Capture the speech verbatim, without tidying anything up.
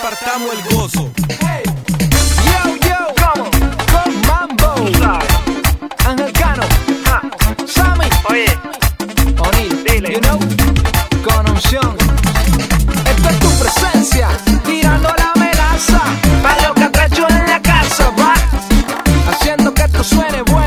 compartamos el gozo. Yo, yo, ¿cómo? Con Mambo, Ángel Cano, Ah, Sammy, oye, O'Neal, dile. you know, con unción. Esto es tu presencia, tirando la melaza, pa' los catrachos en la casa, va, haciendo que esto suene bueno.